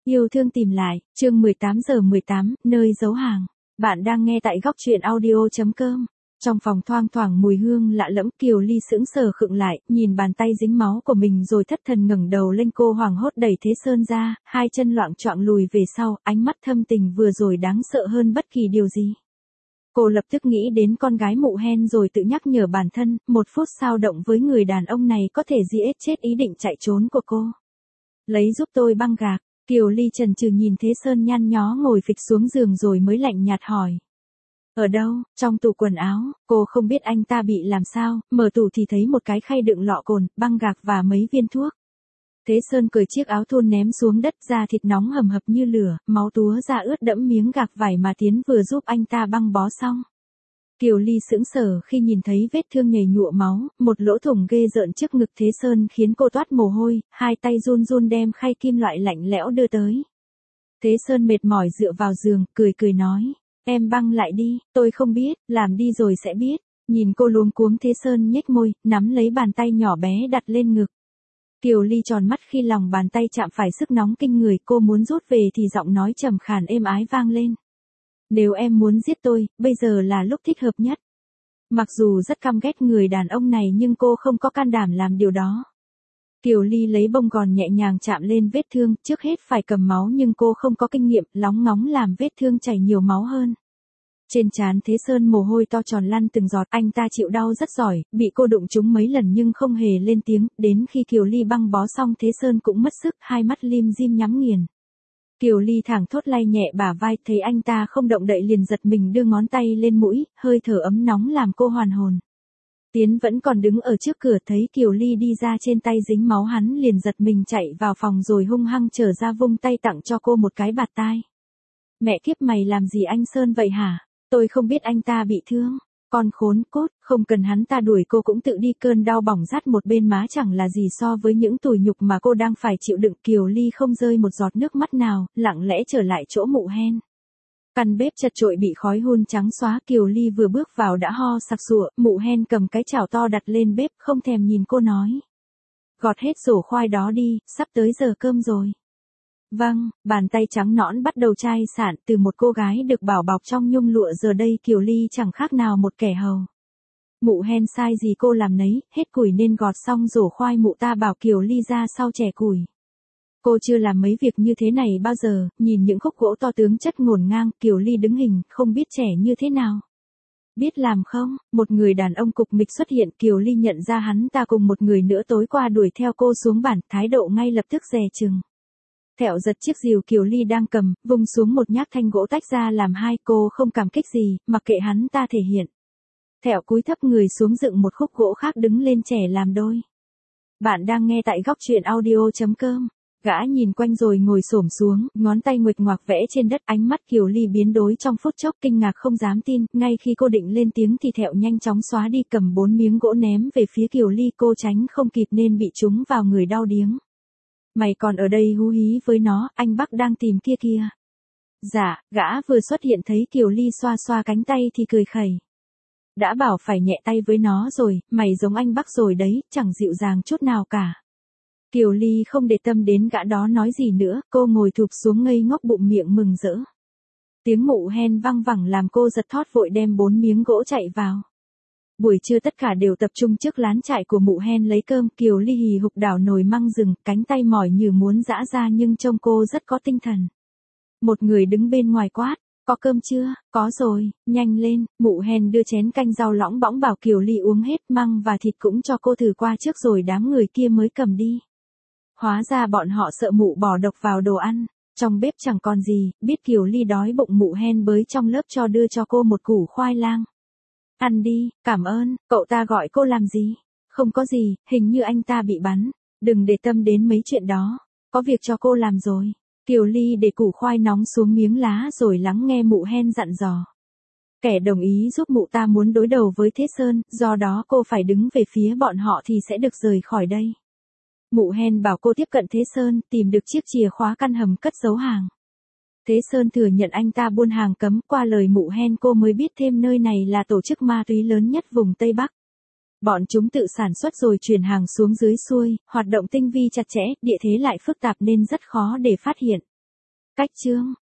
Yêu thương tìm lại, chương 18:18, nơi giấu hàng. Bạn đang nghe tại góc truyện audio.com. Trong phòng thoang thoảng mùi hương lạ lẫm, Kiều Ly sững sờ khựng lại, nhìn bàn tay dính máu của mình rồi thất thần ngẩng đầu lên. Cô hoảng hốt đẩy Thế Sơn ra, hai chân loạng choạng lùi về sau, ánh mắt thâm tình vừa rồi đáng sợ hơn bất kỳ điều gì. Cô lập tức nghĩ đến con gái Mụ Hen rồi tự nhắc nhở bản thân, một phút xao động với người đàn ông này có thể giết chết ý định chạy trốn của cô. Lấy giúp tôi băng gạc. Kiều Ly chần chừ nhìn Thế Sơn nhăn nhó ngồi phịch xuống giường rồi mới lạnh nhạt hỏi. Ở đâu? Trong tủ quần áo. Cô không biết anh ta bị làm sao, mở tủ thì thấy một cái khay đựng lọ cồn, băng gạc và mấy viên thuốc. Thế Sơn cởi chiếc áo thun ném xuống đất, da thịt nóng hầm hập như lửa, máu túa ra ướt đẫm miếng gạc vải mà Tiến vừa giúp anh ta băng bó xong. Kiều Ly sững sờ khi nhìn thấy vết thương nhầy nhụa máu, một lỗ thủng ghê rợn trước ngực Thế Sơn khiến cô toát mồ hôi, hai tay run run đem khay kim loại lạnh lẽo đưa tới. Thế Sơn mệt mỏi dựa vào giường, cười nói, em băng lại đi, tôi không biết, làm đi rồi sẽ biết. Nhìn cô luống cuống Thế Sơn nhếch môi, nắm lấy bàn tay nhỏ bé đặt lên ngực. Kiều Ly tròn mắt khi lòng bàn tay chạm phải sức nóng kinh người, cô muốn rút về thì giọng nói trầm khàn êm ái vang lên. Nếu em muốn giết tôi, bây giờ là lúc thích hợp nhất. Mặc dù rất căm ghét người đàn ông này nhưng cô không có can đảm làm điều đó. Kiều Ly lấy bông gòn nhẹ nhàng chạm lên vết thương, trước hết phải cầm máu nhưng cô không có kinh nghiệm, lóng ngóng làm vết thương chảy nhiều máu hơn. Trên trán Thế Sơn mồ hôi to tròn lăn từng giọt, anh ta chịu đau rất giỏi, bị cô đụng trúng mấy lần nhưng không hề lên tiếng, đến khi Kiều Ly băng bó xong Thế Sơn cũng mất sức, hai mắt lim dim nhắm nghiền. Kiều Ly thẳng thốt lay nhẹ bả vai, thấy anh ta không động đậy liền giật mình đưa ngón tay lên mũi, hơi thở ấm nóng làm cô hoàn hồn. Tiến vẫn còn đứng ở trước cửa thấy Kiều Ly đi ra trên tay dính máu hắn liền giật mình chạy vào phòng rồi hung hăng trở ra vung tay tặng cho cô một cái bạt tai. Mẹ kiếp mày làm gì anh Sơn vậy hả? Tôi không biết anh ta bị thương. Con khốn cốt, không cần hắn ta đuổi cô cũng tự đi, cơn đau bỏng rát một bên má chẳng là gì so với những tủi nhục mà cô đang phải chịu đựng. Kiều Ly không rơi một giọt nước mắt nào, lặng lẽ trở lại chỗ Mụ Hen. Căn bếp chật chội bị khói hun trắng xóa, Kiều Ly vừa bước vào đã ho sặc sụa, Mụ Hen cầm cái chảo to đặt lên bếp không thèm nhìn cô nói. Gọt hết rổ khoai đó đi, sắp tới giờ cơm rồi. Vâng, bàn tay trắng nõn bắt đầu chai sạn từ một cô gái được bảo bọc trong nhung lụa, giờ đây Kiều Ly chẳng khác nào một kẻ hầu. Mụ Hen sai gì cô làm nấy, hết củi nên gọt xong rổ khoai mụ ta bảo Kiều Ly ra sau chẻ củi. Cô chưa làm mấy việc như thế này bao giờ, nhìn những khúc gỗ to tướng chất ngổn ngang, Kiều Ly đứng hình, không biết chẻ như thế nào. Biết làm không? Một người đàn ông cục mịch xuất hiện, Kiều Ly nhận ra hắn ta cùng một người nữa tối qua đuổi theo cô xuống bản, thái độ ngay lập tức dè chừng. Thẹo giật chiếc rìu Kiều Ly đang cầm, vung xuống một nhát thanh gỗ tách ra làm hai, cô không cảm kích gì, mặc kệ hắn ta thể hiện. Thẹo cúi thấp người xuống dựng một khúc gỗ khác đứng lên chẻ làm đôi. Bạn đang nghe tại góc truyện audio.com. Gã nhìn quanh rồi ngồi xổm xuống, ngón tay nguệch ngoạc vẽ trên đất, ánh mắt Kiều Ly biến đổi trong phút chốc, kinh ngạc không dám tin, ngay khi cô định lên tiếng thì Thẹo nhanh chóng xóa đi, cầm 4 miếng gỗ ném về phía Kiều Ly, cô tránh không kịp nên bị trúng vào người đau điếng. Mày còn ở đây hú hí với nó, anh Bắc đang tìm kia kìa. Dạ, gã vừa xuất hiện thấy Kiều Ly xoa xoa cánh tay thì cười khẩy. Đã bảo phải nhẹ tay với nó rồi, mày giống anh Bắc rồi đấy, chẳng dịu dàng chút nào cả. Kiều Ly không để tâm đến gã đó nói gì nữa, cô ngồi thụp xuống ngây ngốc bụng miệng mừng rỡ. Tiếng Mụ Hen văng vẳng làm cô giật thót vội đem 4 miếng gỗ chạy vào. Buổi trưa tất cả đều tập trung trước lán trại của Mụ Hen lấy cơm, Kiều Ly hì hục đảo nồi măng rừng, cánh tay mỏi như muốn giã ra nhưng trông cô rất có tinh thần. Một người đứng bên ngoài quát, có cơm chưa? Có rồi, nhanh lên. Mụ Hen đưa chén canh rau lõng bõng bảo Kiều Ly uống hết, măng và thịt cũng cho cô thử qua trước rồi đám người kia mới cầm đi. Hóa ra bọn họ sợ mụ bỏ độc vào đồ ăn. Trong bếp chẳng còn gì, biết Kiều Ly đói bụng Mụ Hen bới trong lớp cho đưa cho cô một củ khoai lang. Ăn đi, cảm ơn. Cậu ta gọi cô làm gì? Không có gì, hình như anh ta bị bắn. Đừng để tâm đến mấy chuyện đó. Có việc cho cô làm rồi. Kiều Ly để củ khoai nóng xuống miếng lá rồi lắng nghe Mụ Hen dặn dò. Kẻ đồng ý giúp mụ ta muốn đối đầu với Thế Sơn, do đó cô phải đứng về phía bọn họ thì sẽ được rời khỏi đây. Mụ Hen bảo cô tiếp cận Thế Sơn, tìm được chiếc chìa khóa căn hầm cất giấu hàng. Thế Sơn thừa nhận anh ta buôn hàng cấm, qua lời Mụ Hen cô mới biết thêm nơi này là tổ chức ma túy lớn nhất vùng Tây Bắc. Bọn chúng tự sản xuất rồi chuyển hàng xuống dưới xuôi, hoạt động tinh vi chặt chẽ, địa thế lại phức tạp nên rất khó để phát hiện. Cách chương